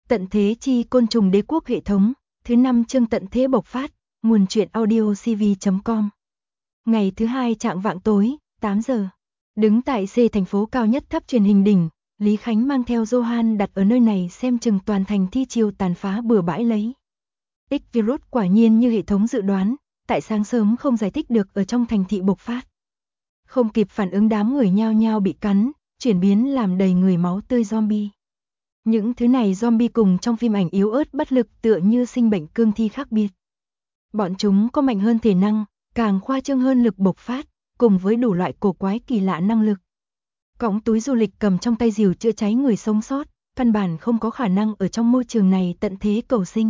Tận thế chi côn trùng đế quốc hệ thống, thứ 5 chương tận thế bộc phát, nguồn truyện audio cv.com. Ngày thứ 2 trạng vạng tối, 8 giờ. Đứng tại C thành phố cao nhất tháp truyền hình đỉnh, Lý Khánh mang theo Johan đặt ở nơi này xem chừng toàn thành thi chiêu tàn phá bừa bãi lấy. X virus quả nhiên như hệ thống dự đoán, tại sáng sớm không giải thích được ở trong thành thị bộc phát. Không kịp phản ứng đám người nhao nhao bị cắn, chuyển biến làm đầy người máu tươi zombie. Những thứ này zombie cùng trong phim ảnh yếu ớt bất lực tựa như sinh bệnh cương thi khác biệt. Bọn chúng có mạnh hơn thể năng, càng khoa trương hơn lực bộc phát, cùng với đủ loại cổ quái kỳ lạ năng lực. Cõng túi du lịch cầm trong tay rìu chữa cháy người sống sót, căn bản không có khả năng ở trong môi trường này tận thế cầu sinh.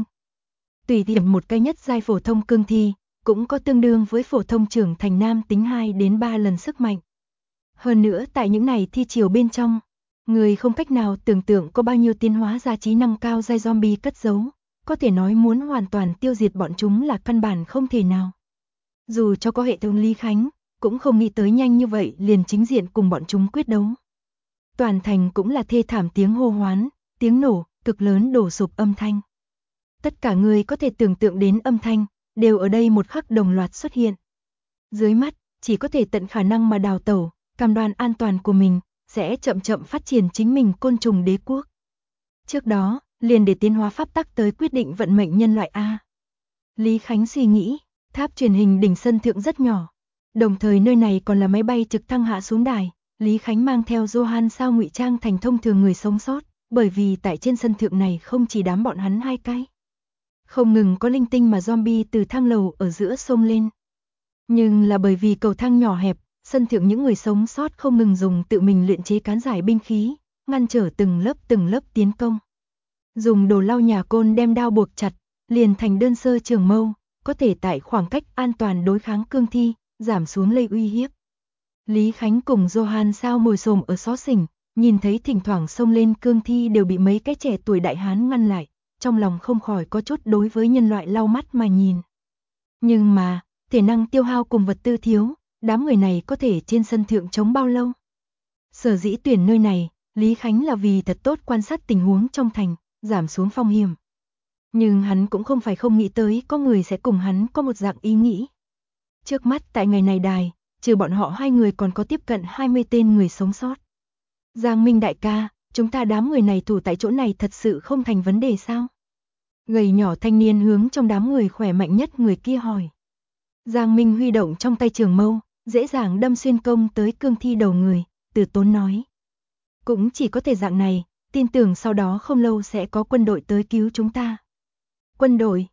Tùy tiện một cái nhất giai phổ thông cương thi, cũng có tương đương với phổ thông trưởng thành nam tính 2 đến 3 lần sức mạnh. Hơn nữa tại những này thi chiều bên trong, người không cách nào tưởng tượng có bao nhiêu tiến hóa ra trí năng cao giai zombie cất giấu, có thể nói muốn hoàn toàn tiêu diệt bọn chúng là căn bản không thể nào. Dù cho có hệ thống Lý Khánh, cũng không nghĩ tới nhanh như vậy liền chính diện cùng bọn chúng quyết đấu. Toàn thành cũng là thê thảm tiếng hô hoán, tiếng nổ, cực lớn đổ sụp âm thanh. Tất cả người có thể tưởng tượng đến âm thanh, đều ở đây một khắc đồng loạt xuất hiện. Dưới mắt, chỉ có thể tận khả năng mà đào tẩu, cam đoan an toàn của mình, sẽ chậm chậm phát triển chính mình côn trùng đế quốc. Trước đó, liền để tiến hóa pháp tắc tới quyết định vận mệnh nhân loại A. Lý Khánh suy nghĩ, tháp truyền hình đỉnh sân thượng rất nhỏ. Đồng thời nơi này còn là máy bay trực thăng hạ xuống đài. Lý Khánh mang theo Johan sao ngụy trang thành thông thường người sống sót, bởi vì tại trên sân thượng này không chỉ đám bọn hắn hai cái. Không ngừng có linh tinh mà zombie từ thang lầu ở giữa sông lên. Nhưng là bởi vì cầu thang nhỏ hẹp, sân thượng những người sống sót không ngừng dùng tự mình luyện chế cán giải binh khí, ngăn trở từng lớp tiến công. Dùng đồ lau nhà côn đem đao buộc chặt, liền thành đơn sơ trường mâu, có thể tại khoảng cách an toàn đối kháng cương thi, giảm xuống lây uy hiếp. Lý Khánh cùng Johan sao ngồi xổm ở xó xỉnh, nhìn thấy thỉnh thoảng xông lên cương thi đều bị mấy cái trẻ tuổi đại hán ngăn lại, trong lòng không khỏi có chút đối với nhân loại lau mắt mà nhìn. Nhưng mà, thể năng tiêu hao cùng vật tư thiếu, đám người này có thể trên sân thượng chống bao lâu? Sở dĩ tuyển nơi này, Lý Khánh là vì thật tốt quan sát tình huống trong thành, giảm xuống phong hiểm. Nhưng hắn cũng không phải không nghĩ tới có người sẽ cùng hắn có một dạng ý nghĩ. Trước mắt tại ngày này đài, trừ bọn họ hai người còn có tiếp cận 20 tên người sống sót. Giang Minh đại ca, chúng ta đám người này thủ tại chỗ này thật sự không thành vấn đề sao? Gầy nhỏ thanh niên hướng trong đám người khỏe mạnh nhất người kia hỏi. Giang Minh huy động trong tay trường mâu, dễ dàng đâm xuyên công tới cương thi đầu người, từ tốn nói. Cũng chỉ có thể dạng này, tin tưởng sau đó không lâu sẽ có quân đội tới cứu chúng ta. Quân đội,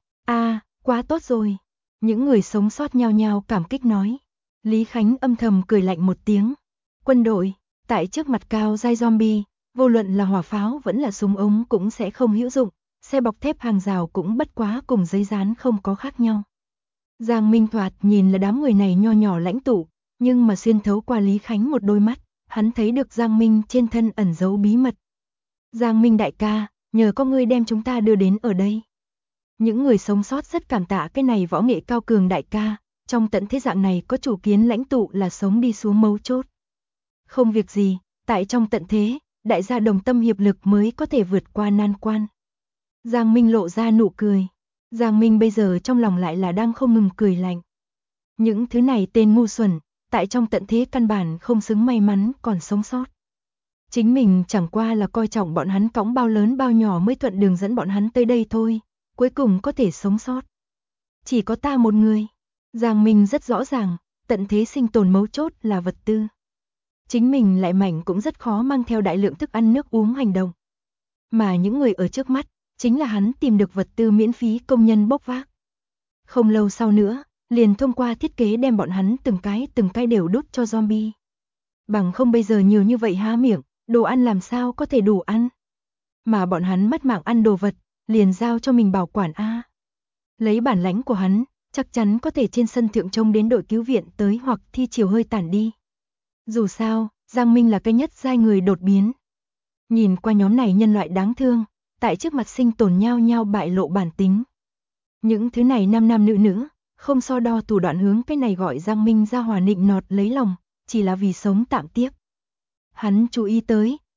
quá tốt rồi. Những người sống sót nhao nhao cảm kích nói. Lý Khánh âm thầm cười lạnh một tiếng. Quân đội, tại trước mặt cao giai zombie, vô luận là hỏa pháo vẫn là súng ống cũng sẽ không hữu dụng, xe bọc thép hàng rào cũng bất quá cùng giấy dán không có khác nhau. Giang Minh thoạt nhìn là đám người này nho nhỏ lãnh tụ, nhưng mà xuyên thấu qua Lý Khánh một đôi mắt, hắn thấy được Giang Minh trên thân ẩn giấu bí mật. Giang Minh đại ca, nhờ có ngươi đem chúng ta đưa đến ở đây. Những người sống sót rất cảm tạ cái này võ nghệ cao cường đại ca, trong tận thế dạng này có chủ kiến lãnh tụ là sống đi xuống mấu chốt. Không việc gì, tại trong tận thế, đại gia đồng tâm hiệp lực mới có thể vượt qua nan quan. Giang Minh lộ ra nụ cười. Giang Minh bây giờ trong lòng lại là đang không ngừng cười lạnh. Những thứ này tên ngu xuẩn, tại trong tận thế căn bản không xứng may mắn còn sống sót. Chính mình chẳng qua là coi trọng bọn hắn cõng bao lớn bao nhỏ mới thuận đường dẫn bọn hắn tới đây thôi, cuối cùng có thể sống sót. Chỉ có ta một người. Giang Minh rất rõ ràng, tận thế sinh tồn mấu chốt là vật tư. Chính mình lại mạnh cũng rất khó mang theo đại lượng thức ăn nước uống hành động. Mà những người ở trước mắt, chính là hắn tìm được vật tư miễn phí công nhân bốc vác. Không lâu sau nữa, liền thông qua thiết kế đem bọn hắn từng cái đều đút cho zombie. Bằng không bây giờ nhiều như vậy há miệng, đồ ăn làm sao có thể đủ ăn. Mà bọn hắn mất mạng ăn đồ vật, liền giao cho mình bảo quản a. Lấy bản lãnh của hắn, chắc chắn có thể trên sân thượng trông đến đội cứu viện tới hoặc thi chiều hơi tản đi. Dù sao, Giang Minh là cái nhất giai người đột biến. Nhìn qua nhóm này nhân loại đáng thương, tại trước mặt sinh tồn nhao nhao bại lộ bản tính. Những thứ này nam nữ, không so đo thủ đoạn hướng cái này gọi Giang Minh ra hòa nịnh nọt lấy lòng, chỉ là vì sống tạm tiếp. Hắn chú ý tới,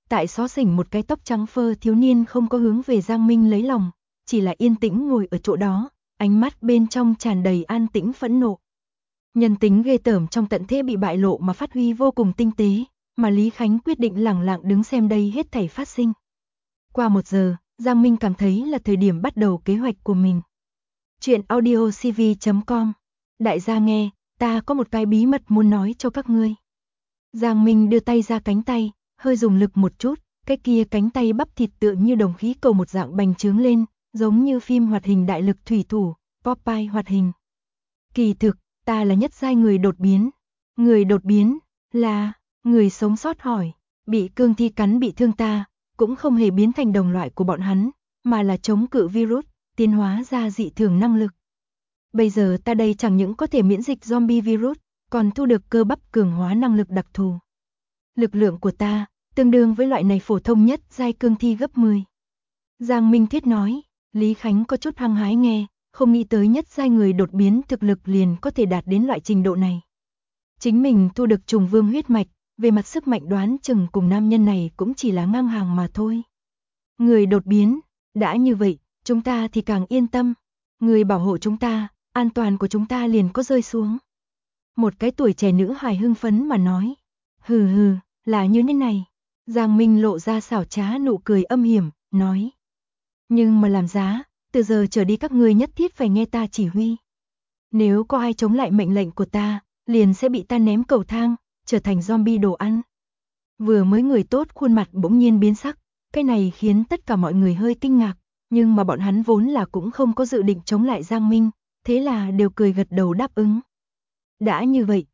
tại xó xỉnh một cái tóc trắng phơ thiếu niên không có hướng về Giang Minh lấy lòng, chỉ là yên tĩnh ngồi ở chỗ đó, ánh mắt bên trong tràn đầy an tĩnh phẫn nộ. Nhân tính ghê tởm trong tận thế bị bại lộ mà phát huy vô cùng tinh tế, mà Lý Khánh quyết định lẳng lặng đứng xem đây hết thảy phát sinh. Qua 1 giờ, Giang Minh cảm thấy là thời điểm bắt đầu kế hoạch của mình. Chuyện audiocv.com. Đại gia nghe, ta có một cái bí mật muốn nói cho các ngươi. Giang Minh đưa tay ra cánh tay, hơi dùng lực một chút, cái kia cánh tay bắp thịt tựa như đồng khí cầu một dạng bành trướng lên, giống như phim hoạt hình đại lực thủy thủ, Popeye hoạt hình. Kỳ thực, ta là nhất giai người đột biến. Người đột biến, là, người sống sót hỏi, bị cương thi cắn bị thương ta, cũng không hề biến thành đồng loại của bọn hắn, mà là chống cự virus, tiến hóa ra dị thường năng lực. Bây giờ ta đây chẳng những có thể miễn dịch zombie virus, còn thu được cơ bắp cường hóa năng lực đặc thù. Lực lượng của ta, tương đương với loại này phổ thông nhất giai cương thi gấp 10. Giang Minh Thiết nói, Lý Khánh có chút hăng hái nghe, không nghĩ tới nhất giai người đột biến thực lực liền có thể đạt đến loại trình độ này. Chính mình thu được trùng vương huyết mạch, về mặt sức mạnh đoán chừng cùng nam nhân này cũng chỉ là ngang hàng mà thôi. Người đột biến, đã như vậy, chúng ta thì càng yên tâm. Người bảo hộ chúng ta, an toàn của chúng ta liền có rơi xuống. Một cái tuổi trẻ nữ hài hưng phấn mà nói. Hừ hừ, là như thế này. Giang Minh lộ ra xảo trá nụ cười âm hiểm, nói. Nhưng mà làm giá, từ giờ trở đi các ngươi nhất thiết phải nghe ta chỉ huy. Nếu có ai chống lại mệnh lệnh của ta, liền sẽ bị ta ném cầu thang, trở thành zombie đồ ăn. Vừa mới người tốt khuôn mặt bỗng nhiên biến sắc, cái này khiến tất cả mọi người hơi kinh ngạc, nhưng mà bọn hắn vốn là cũng không có dự định chống lại Giang Minh, thế là đều cười gật đầu đáp ứng. Đã như vậy,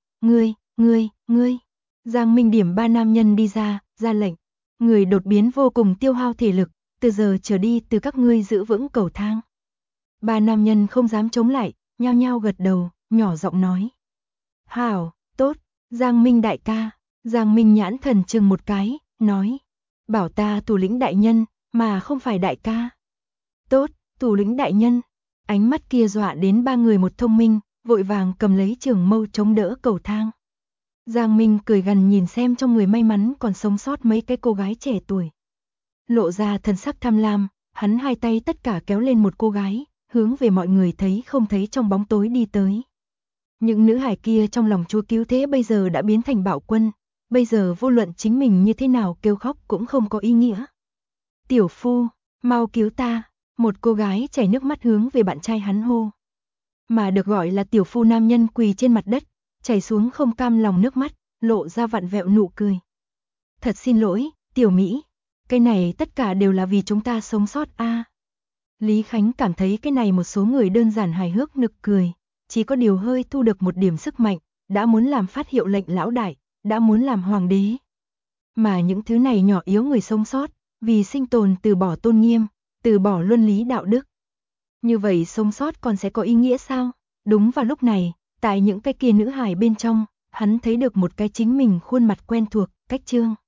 ngươi. Giang Minh điểm 3 nam nhân đi ra lệnh. Người đột biến vô cùng tiêu hao thể lực, từ giờ trở đi từ các ngươi giữ vững cầu thang. 3 nam nhân không dám chống lại, nhao nhao gật đầu, nhỏ giọng nói. Hảo, tốt, Giang Minh đại ca. Giang Minh nhãn thần chừng một cái, nói. Bảo ta thủ lĩnh đại nhân, mà không phải đại ca. Tốt, thủ lĩnh đại nhân. Ánh mắt kia dọa đến 3 người một thông minh, vội vàng cầm lấy trường mâu chống đỡ cầu thang. Giang Minh cười gằn nhìn xem trong người may mắn còn sống sót mấy cái cô gái trẻ tuổi. Lộ ra thần sắc tham lam, hắn hai tay tất cả kéo lên một cô gái, hướng về mọi người thấy không thấy trong bóng tối đi tới. Những nữ hài kia trong lòng Chúa cứu thế bây giờ đã biến thành bạo quân, bây giờ vô luận chính mình như thế nào kêu khóc cũng không có ý nghĩa. Tiểu phu, mau cứu ta, một cô gái chảy nước mắt hướng về bạn trai hắn hô. Mà được gọi là tiểu phu nam nhân quỳ trên mặt đất, chảy xuống không cam lòng nước mắt, lộ ra vặn vẹo nụ cười. Thật xin lỗi, tiểu Mỹ, cái này tất cả đều là vì chúng ta sống sót a. Lý Khánh cảm thấy cái này một số người đơn giản hài hước nực cười, chỉ có điều hơi thu được một điểm sức mạnh, đã muốn làm phát hiệu lệnh lão đại, đã muốn làm hoàng đế. Mà những thứ này nhỏ yếu người sống sót, vì sinh tồn từ bỏ tôn nghiêm, từ bỏ luân lý đạo đức. Như vậy sống sót còn sẽ có ý nghĩa sao? Đúng vào lúc này, tại những cái kia nữ hài bên trong, hắn thấy được một cái chính mình khuôn mặt quen thuộc, Cách Trương.